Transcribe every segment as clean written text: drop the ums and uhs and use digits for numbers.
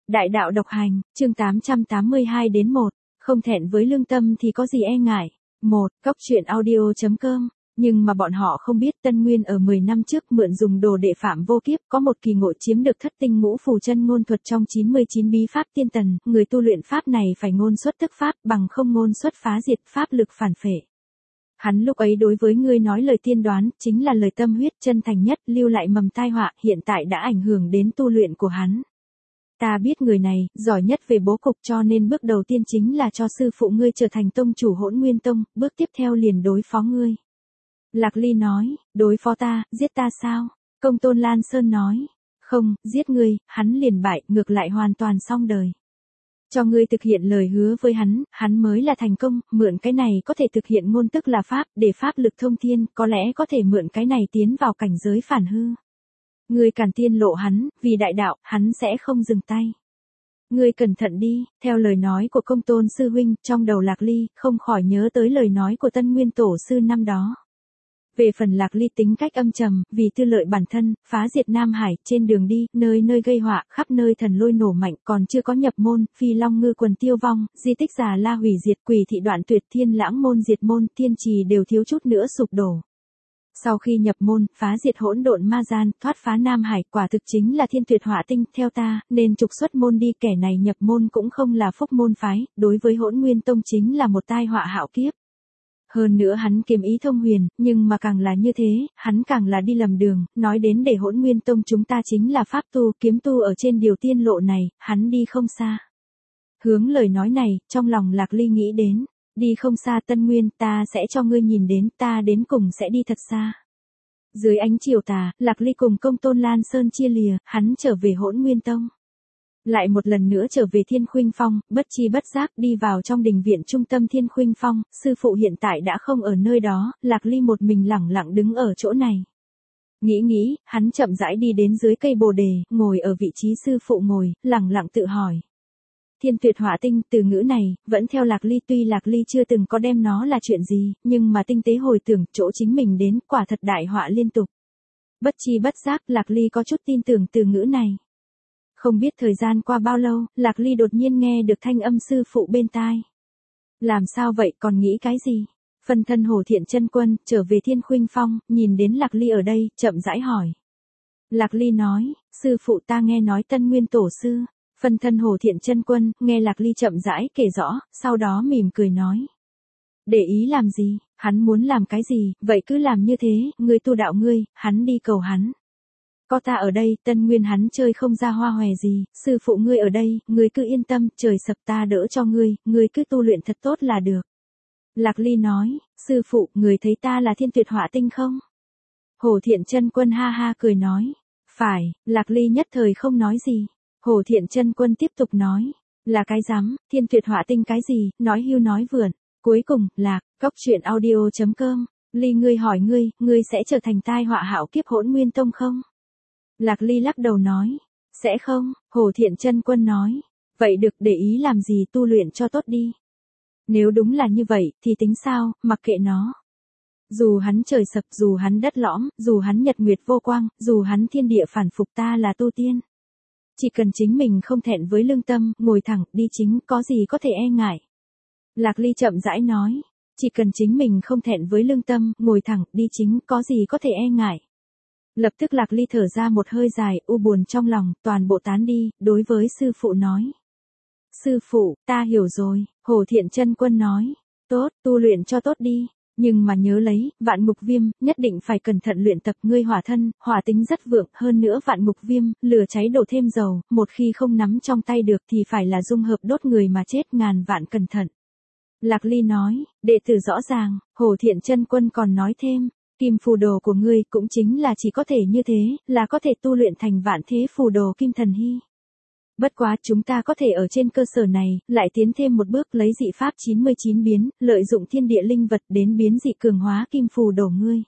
Đại đạo độc hành, chương 882 đến 1, không thẹn với lương tâm thì có gì e ngại. 1. Cốc truyện audio.com. Nhưng mà bọn họ không biết Tân Nguyên ở 10 năm trước mượn dùng đồ đệ Phạm Vô Kiếp có một kỳ ngộ chiếm được thất tinh ngũ phù chân ngôn thuật trong 99 bí pháp tiên tần, người tu luyện pháp này phải ngôn xuất tức pháp, bằng không ngôn xuất phá diệt, pháp lực phản phệ. Hắn lúc ấy đối với ngươi nói lời tiên đoán, chính là lời tâm huyết chân thành nhất, lưu lại mầm tai họa, hiện tại đã ảnh hưởng đến tu luyện của hắn. Ta biết người này, giỏi nhất về bố cục, cho nên bước đầu tiên chính là cho sư phụ ngươi trở thành tông chủ Hỗn Nguyên Tông, bước tiếp theo liền đối phó ngươi. Lạc Ly nói, đối phó ta, giết ta sao? Công Tôn Lan Sơn nói, không, giết ngươi, hắn liền bại, ngược lại hoàn toàn xong đời. Cho ngươi thực hiện lời hứa với hắn mới là thành công, mượn cái này có thể thực hiện ngôn tức là pháp, để pháp lực thông thiên, có lẽ có thể mượn cái này tiến vào cảnh giới phản hư. Ngươi càn tiên lộ hắn, vì đại đạo, hắn sẽ không dừng tay. Ngươi cẩn thận đi, theo lời nói của Công Tôn sư huynh, trong đầu Lạc Ly, không khỏi nhớ tới lời nói của Tân Nguyên Tổ sư năm đó. Về phần Lạc Ly tính cách âm trầm, vì tư lợi bản thân, phá diệt Nam Hải, trên đường đi, nơi nơi gây họa, khắp nơi thần lôi nổ mạnh, còn chưa có nhập môn, phi long ngư quần tiêu vong, di tích Già La hủy diệt, quỷ thị đoạn tuyệt, thiên lãng môn diệt môn, thiên trì đều thiếu chút nữa sụp đổ. Sau khi nhập môn, phá diệt hỗn độn ma gian, thoát phá Nam Hải, quả thực chính là thiên tuyệt họa tinh, theo ta, nên trục xuất môn đi, kẻ này nhập môn cũng không là phúc môn phái, đối với Hỗn Nguyên Tông chính là một tai họa hạo kiếp. Hơn nữa hắn kiếm ý thông huyền, nhưng mà càng là như thế, hắn càng là đi lầm đường, nói đến để Hỗn Nguyên Tông chúng ta chính là pháp tu, kiếm tu ở trên điều tiên lộ này, hắn đi không xa. Hướng lời nói này, trong lòng Lạc Ly nghĩ đến, đi không xa Tân Nguyên, ta sẽ cho ngươi nhìn đến, ta đến cùng sẽ đi thật xa. Dưới ánh chiều tà, Lạc Ly cùng Công Tôn Lan Sơn chia lìa, hắn trở về Hỗn Nguyên Tông. Lại một lần nữa trở về Thiên Khuynh Phong, bất chi bất giác đi vào trong đình viện trung tâm Thiên Khuynh Phong, sư phụ hiện tại đã không ở nơi đó, Lạc Ly một mình lẳng lặng đứng ở chỗ này. Nghĩ, hắn chậm rãi đi đến dưới cây bồ đề, ngồi ở vị trí sư phụ ngồi, lẳng lặng tự hỏi. Thiên tuyệt hỏa tinh, từ ngữ này, vẫn theo Lạc Ly, tuy Lạc Ly chưa từng có đem nó là chuyện gì, nhưng mà tinh tế hồi tưởng, chỗ chính mình đến, quả thật đại họa liên tục. Bất chi bất giác, Lạc Ly có chút tin tưởng từ ngữ này. Không biết thời gian qua bao lâu, Lạc Ly đột nhiên nghe được thanh âm sư phụ bên tai. Làm sao vậy, còn nghĩ cái gì? Phân thân Hồ Thiện Chân Quân, trở về Thiên Khuynh Phong, nhìn đến Lạc Ly ở đây, chậm rãi hỏi. Lạc Ly nói, sư phụ ta nghe nói Tân Nguyên Tổ sư. Phân thân Hồ Thiện Chân Quân, nghe Lạc Ly chậm rãi kể rõ, sau đó mỉm cười nói. Để ý làm gì, hắn muốn làm cái gì, vậy cứ làm như thế, ngươi tu đạo ngươi, hắn đi cầu hắn. Có ta ở đây, Tân Nguyên hắn chơi không ra hoa hòe gì, sư phụ ngươi ở đây, ngươi cứ yên tâm, trời sập ta đỡ cho ngươi cứ tu luyện thật tốt là được. Lạc Ly nói, sư phụ, người thấy ta là thiên tuyệt họa tinh không? Hồ Thiện Chân Quân ha ha cười nói, phải, Lạc Ly nhất thời không nói gì. Hồ Thiện Chân Quân tiếp tục nói, là cái rắm, thiên tuyệt họa tinh cái gì, nói hưu nói vượn. Cuối cùng, Lạc, Cốc truyện audio.com, Ly ngươi hỏi ngươi sẽ trở thành tai họa hạo kiếp Hỗn Nguyên Tông không? Lạc Ly lắc đầu nói, sẽ không. Hồ Thiện Chân Quân nói, vậy được, để ý làm gì, tu luyện cho tốt đi. Nếu đúng là như vậy, thì tính sao, mặc kệ nó. Dù hắn trời sập, dù hắn đất lõm, dù hắn nhật nguyệt vô quang, dù hắn thiên địa phản phục, ta là tu tiên. Chỉ cần chính mình không thẹn với lương tâm, ngồi thẳng, đi chính, có gì có thể e ngại. Lạc Ly chậm rãi nói, chỉ cần chính mình không thẹn với lương tâm, ngồi thẳng, đi chính, có gì có thể e ngại. Lập tức Lạc Ly thở ra một hơi dài, u buồn trong lòng, toàn bộ tán đi, đối với sư phụ nói. Sư phụ, ta hiểu rồi. Hồ Thiện Chân Quân nói, tốt, tu luyện cho tốt đi. Nhưng mà nhớ lấy, vạn ngục viêm, nhất định phải cẩn thận luyện tập, ngươi hỏa thân, hỏa tính rất vượng, hơn nữa vạn ngục viêm, lửa cháy đổ thêm dầu, một khi không nắm trong tay được thì phải là dung hợp đốt người mà chết, ngàn vạn cẩn thận. Lạc Ly nói, đệ tử rõ ràng. Hồ Thiện Chân Quân còn nói thêm, kim phù đồ của ngươi cũng chính là chỉ có thể như thế, là có thể tu luyện thành vạn thế phù đồ kim thần hy. Bất quá chúng ta có thể ở trên cơ sở này, lại tiến thêm một bước lấy dị pháp 99 biến, lợi dụng thiên địa linh vật đến biến dị cường hóa kim phù đồ ngươi.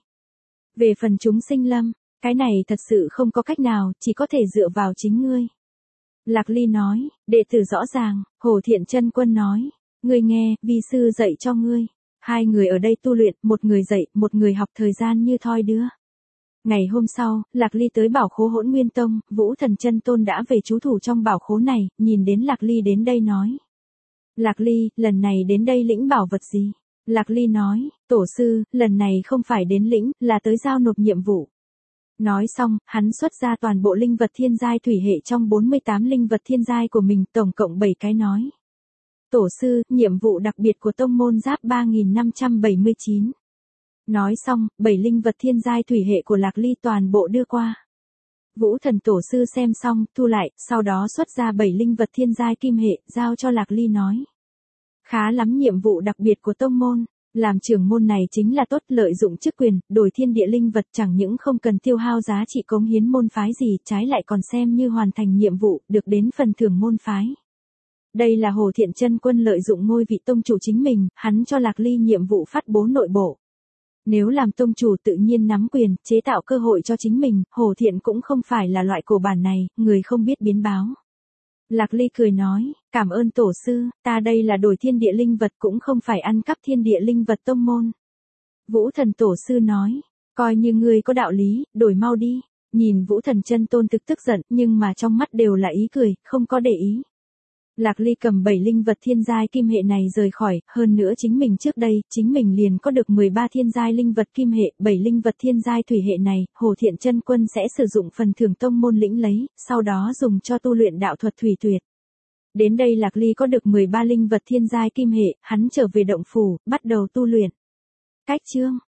Về phần chúng sinh lâm, cái này thật sự không có cách nào, chỉ có thể dựa vào chính ngươi. Lạc Ly nói, đệ tử rõ ràng. Hồ Thiện Chân Quân nói, ngươi nghe, vi sư dạy cho ngươi. Hai người ở đây tu luyện, một người dạy, một người học, thời gian như thoi đưa. Ngày hôm sau, Lạc Ly tới bảo khố Hỗn Nguyên Tông, Vũ Thần Chân Tôn đã về trú thủ trong bảo khố này, nhìn đến Lạc Ly đến đây nói. Lạc Ly, lần này đến đây lĩnh bảo vật gì? Lạc Ly nói, tổ sư, lần này không phải đến lĩnh, là tới giao nộp nhiệm vụ. Nói xong, hắn xuất ra toàn bộ linh vật thiên giai thủy hệ trong 48 linh vật thiên giai của mình, tổng cộng 7 cái nói. Tổ sư, nhiệm vụ đặc biệt của tông môn giáp 3579. Nói xong, 7 linh vật thiên giai thủy hệ của Lạc Ly toàn bộ đưa qua. Vũ Thần tổ sư xem xong, thu lại, sau đó xuất ra 7 linh vật thiên giai kim hệ, giao cho Lạc Ly nói. Khá lắm, nhiệm vụ đặc biệt của tông môn. Làm trưởng môn này chính là tốt, lợi dụng chức quyền, đổi thiên địa linh vật, chẳng những không cần tiêu hao giá trị cống hiến môn phái gì, trái lại còn xem như hoàn thành nhiệm vụ, được đến phần thưởng môn phái. Đây là Hồ Thiện Chân Quân lợi dụng ngôi vị tông chủ chính mình, hắn cho Lạc Ly nhiệm vụ phát bố nội bộ. Nếu làm tông chủ tự nhiên nắm quyền, chế tạo cơ hội cho chính mình, Hồ Thiện cũng không phải là loại cổ bản này, người không biết biến báo. Lạc Ly cười nói, cảm ơn tổ sư, ta đây là đổi thiên địa linh vật cũng không phải ăn cắp thiên địa linh vật tông môn. Vũ Thần tổ sư nói, coi như ngươi có đạo lý, đổi mau đi. Nhìn Vũ Thần Chân Tôn tức giận, nhưng mà trong mắt đều là ý cười, không có để ý. Lạc Ly cầm 7 linh vật thiên giai kim hệ này rời khỏi, hơn nữa chính mình trước đây, chính mình liền có được 13 thiên giai linh vật kim hệ, 7 linh vật thiên giai thủy hệ này, Hồ Thiện Chân Quân sẽ sử dụng phần thưởng tông môn lĩnh lấy, sau đó dùng cho tu luyện đạo thuật thủy tuyệt. Đến đây Lạc Ly có được 13 linh vật thiên giai kim hệ, hắn trở về động phủ, bắt đầu tu luyện. Cách chương